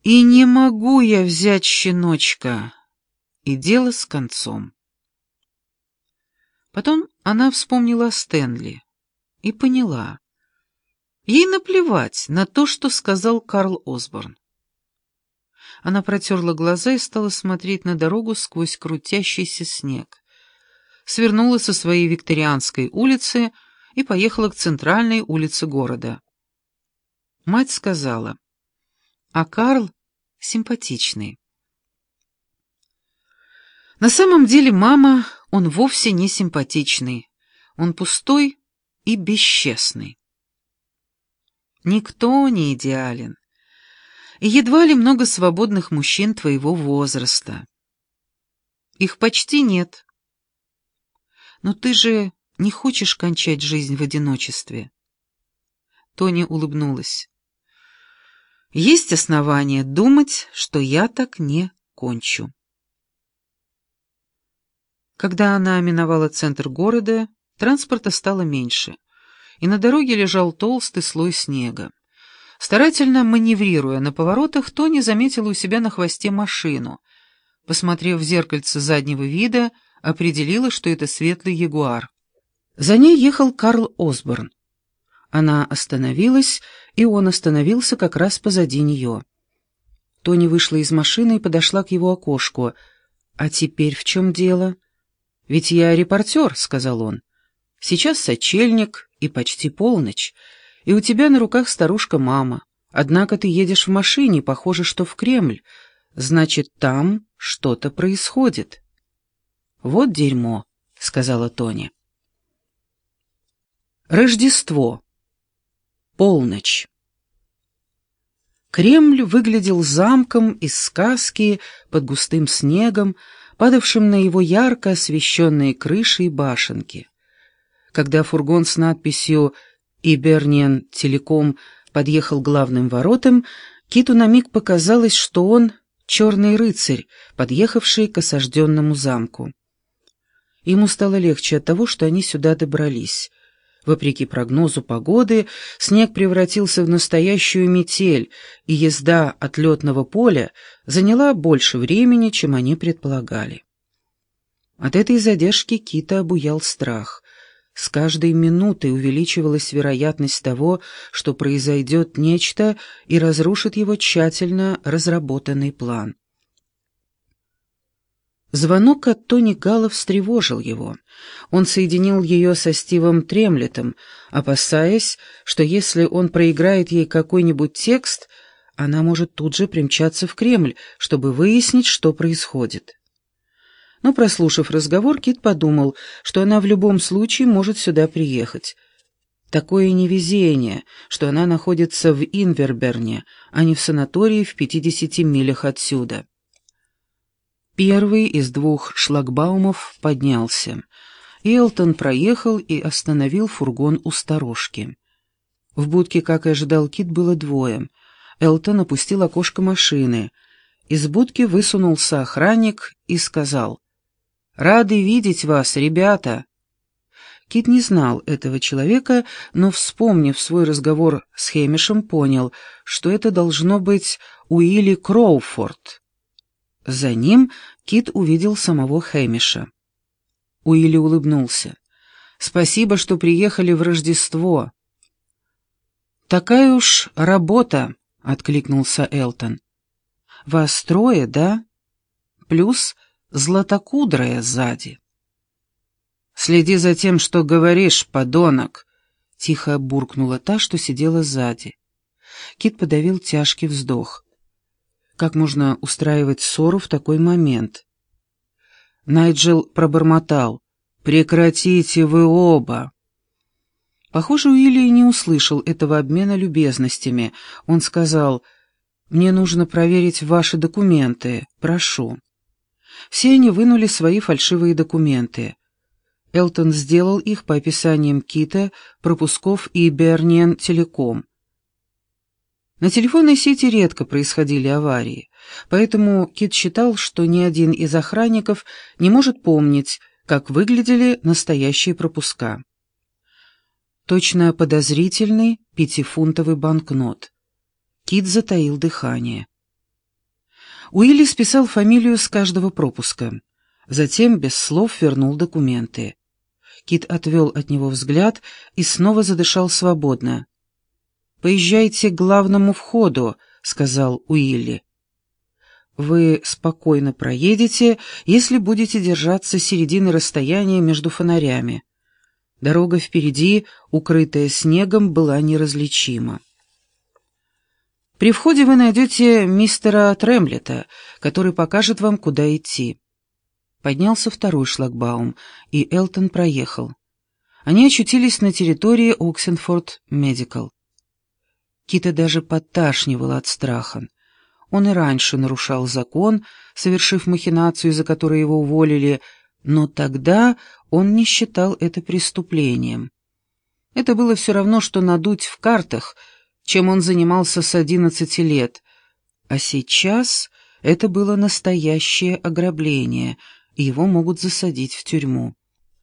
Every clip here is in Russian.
И не могу я взять щеночка. И дело с концом. Потом она вспомнила о Стэнли и поняла. Ей наплевать на то, что сказал Карл Осборн. Она протерла глаза и стала смотреть на дорогу сквозь крутящийся снег. Свернула со своей Викторианской улицы и поехала к центральной улице города. Мать сказала, а Карл симпатичный. На самом деле, мама, он вовсе не симпатичный. Он пустой и бесчестный. Никто не идеален. И едва ли много свободных мужчин твоего возраста. Их почти нет. Но ты же не хочешь кончать жизнь в одиночестве. Тоня улыбнулась. Есть основания думать, что я так не кончу. Когда она миновала центр города, транспорта стало меньше, и на дороге лежал толстый слой снега. Старательно маневрируя на поворотах, Тоня заметила у себя на хвосте машину. Посмотрев в зеркальце заднего вида, определила, что это светлый ягуар. За ней ехал Карл Осборн. Она остановилась, и он остановился как раз позади нее. Тоня вышла из машины и подошла к его окошку. «А теперь в чем дело?» «Ведь я репортер», — сказал он. «Сейчас сочельник и почти полночь, и у тебя на руках старушка-мама. Однако ты едешь в машине, похоже, что в Кремль. Значит, там что-то происходит». «Вот дерьмо», — сказала Тоня. Рождество. Полночь. Кремль выглядел замком из сказки под густым снегом, падавшим на его ярко освещенные крыши и башенки. Когда фургон с надписью «Иберниен Телеком» подъехал к главным воротам, Киту на миг показалось, что он черный рыцарь, подъехавший к осажденному замку. Ему стало легче от того, что они сюда добрались. Вопреки прогнозу погоды, снег превратился в настоящую метель, и езда от летного поля заняла больше времени, чем они предполагали. От этой задержки Кита обуял страх. С каждой минутой увеличивалась вероятность того, что произойдет нечто и разрушит его тщательно разработанный план. Звонок от Тони Галла встревожил его. Он соединил ее со Стивом Тремлетом, опасаясь, что если он проиграет ей какой-нибудь текст, она может тут же примчаться в Кремль, чтобы выяснить, что происходит. Но, прослушав разговор, Кит подумал, что она в любом случае может сюда приехать. Такое невезение, что она находится в Инверберне, а не в санатории в 50 милях отсюда. Первый из двух шлагбаумов поднялся. Элтон проехал и остановил фургон у сторожки. В будке, как и ожидал Кит, было двое. Элтон опустил окошко машины. Из будки высунулся охранник и сказал: «Рады видеть вас, ребята!» Кит не знал этого человека, но, вспомнив свой разговор с Хэмишем, понял, что это должно быть Уилли Кроуфорд. За ним Кит увидел самого Хэмиша. Уилли улыбнулся. «Спасибо, что приехали в Рождество». «Такая уж работа», — откликнулся Элтон. «Вас трое, да? Плюс златокудрая сзади». «Следи за тем, что говоришь, подонок», — тихо буркнула та, что сидела сзади. Кит подавил тяжкий вздох. Как можно устраивать ссору в такой момент? Найджел пробормотал: «Прекратите вы оба!» Похоже, Уилли не услышал этого обмена любезностями. Он сказал: «Мне нужно проверить ваши документы. Прошу». Все они вынули свои фальшивые документы. Элтон сделал их по описаниям Кита, пропусков и Иберниен Телеком. На телефонной сети редко происходили аварии, поэтому Кит считал, что ни один из охранников не может помнить, как выглядели настоящие пропуска. Точно подозрительный 5-фунтовый банкнот. Кит затаил дыхание. Уилли списал фамилию с каждого пропуска. Затем без слов вернул документы. Кит отвел от него взгляд и снова задышал свободно. «Поезжайте к главному входу», — сказал Уилли. «Вы спокойно проедете, если будете держаться середины расстояния между фонарями». Дорога впереди, укрытая снегом, была неразличима. При входе вы найдете мистера Тремлета, который покажет вам, куда идти. Поднялся второй шлагбаум, и Элтон проехал. Они очутились на территории Оксенфорд Медикал. Кита даже подташнивало от страха. Он и раньше нарушал закон, совершив махинацию, из-за которой его уволили, но тогда он не считал это преступлением. Это было все равно, что надуть в картах, чем он занимался с 11 лет. А сейчас это было настоящее ограбление, и его могут засадить в тюрьму.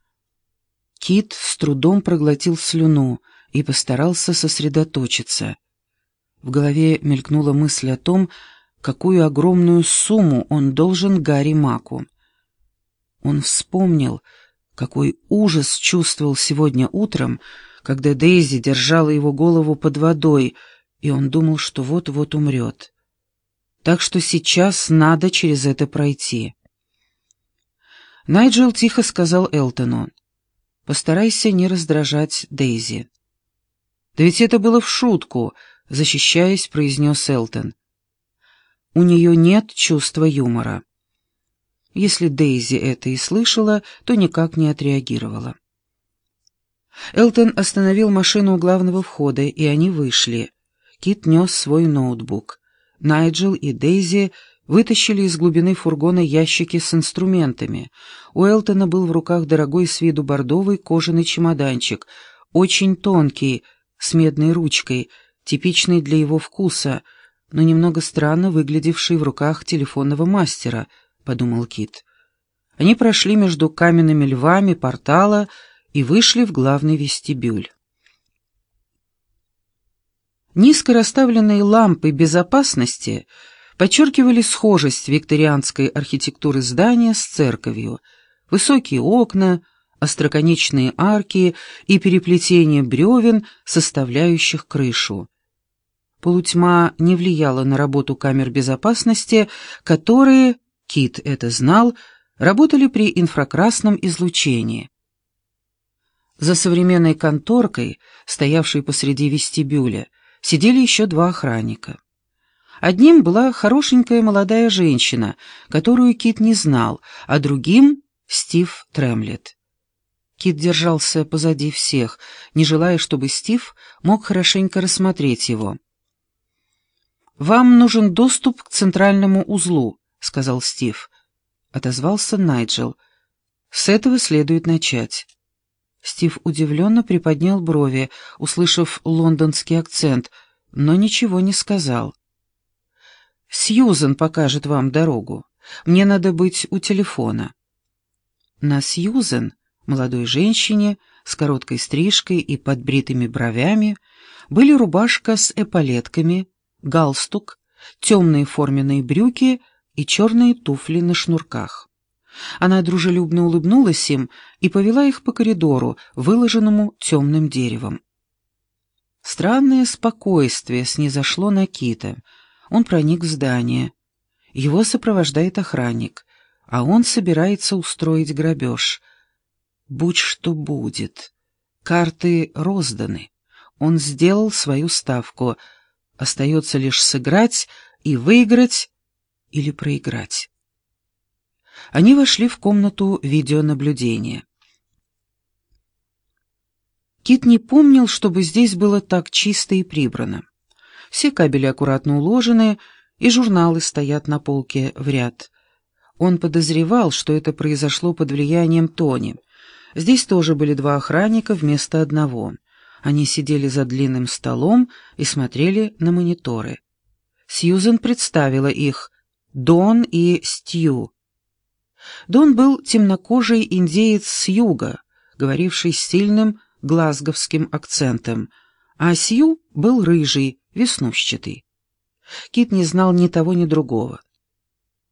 Кит с трудом проглотил слюну и постарался сосредоточиться. В голове мелькнула мысль о том, какую огромную сумму он должен Гарри Маку. Он вспомнил, какой ужас чувствовал сегодня утром, когда Дейзи держала его голову под водой, и он думал, что вот-вот умрет. Так что сейчас надо через это пройти. Найджел тихо сказал Элтону: «Постарайся не раздражать Дейзи». «Да ведь это было в шутку», — защищаясь, произнес Элтон. «У нее нет чувства юмора». Если Дейзи это и слышала, то никак не отреагировала. Элтон остановил машину у главного входа, и они вышли. Кит нес свой ноутбук. Найджел и Дейзи вытащили из глубины фургона ящики с инструментами. У Элтона был в руках дорогой с виду бордовый кожаный чемоданчик, очень тонкий, с медной ручкой, типичный для его вкуса, но немного странно выглядевший в руках телефонного мастера, — подумал Кит. Они прошли между каменными львами портала и вышли в главный вестибюль. Низко расставленные лампы безопасности подчеркивали схожесть викторианской архитектуры здания с церковью. Высокие окна, остроконечные арки и переплетение бревен, составляющих крышу. Полутьма не влияла на работу камер безопасности, которые, Кит это знал, работали при инфракрасном излучении. За современной конторкой, стоявшей посреди вестибюля, сидели еще два охранника. Одним была хорошенькая молодая женщина, которую Кит не знал, а другим — Стив Тремлет. Кит держался позади всех, не желая, чтобы Стив мог хорошенько рассмотреть его. «Вам нужен доступ к центральному узлу», — сказал Стив. Отозвался Найджел. «С этого следует начать». Стив удивленно приподнял брови, услышав лондонский акцент, но ничего не сказал. «Сьюзен покажет вам дорогу. Мне надо быть у телефона». На Сьюзен, молодой женщине с короткой стрижкой и подбритыми бровями, были рубашка с эполетками, галстук, темные форменные брюки и черные туфли на шнурках. Она дружелюбно улыбнулась им и повела их по коридору, выложенному темным деревом. Странное спокойствие снизошло на Кита. Он проник в здание. Его сопровождает охранник, а он собирается устроить грабеж. Будь что будет. Карты розданы. Он сделал свою ставку. Остается лишь сыграть и выиграть или проиграть. Они вошли в комнату видеонаблюдения. Кит не помнил, чтобы здесь было так чисто и прибрано. Все кабели аккуратно уложены, и журналы стоят на полке в ряд. Он подозревал, что это произошло под влиянием Тони. Здесь тоже были два охранника вместо одного. Они сидели за длинным столом и смотрели на мониторы. Сьюзен представила их: Дон и Стью. Дон был темнокожий индеец с юга, говоривший с сильным глазговским акцентом, а Сью был рыжий, веснушчатый. Кит не знал ни того, ни другого.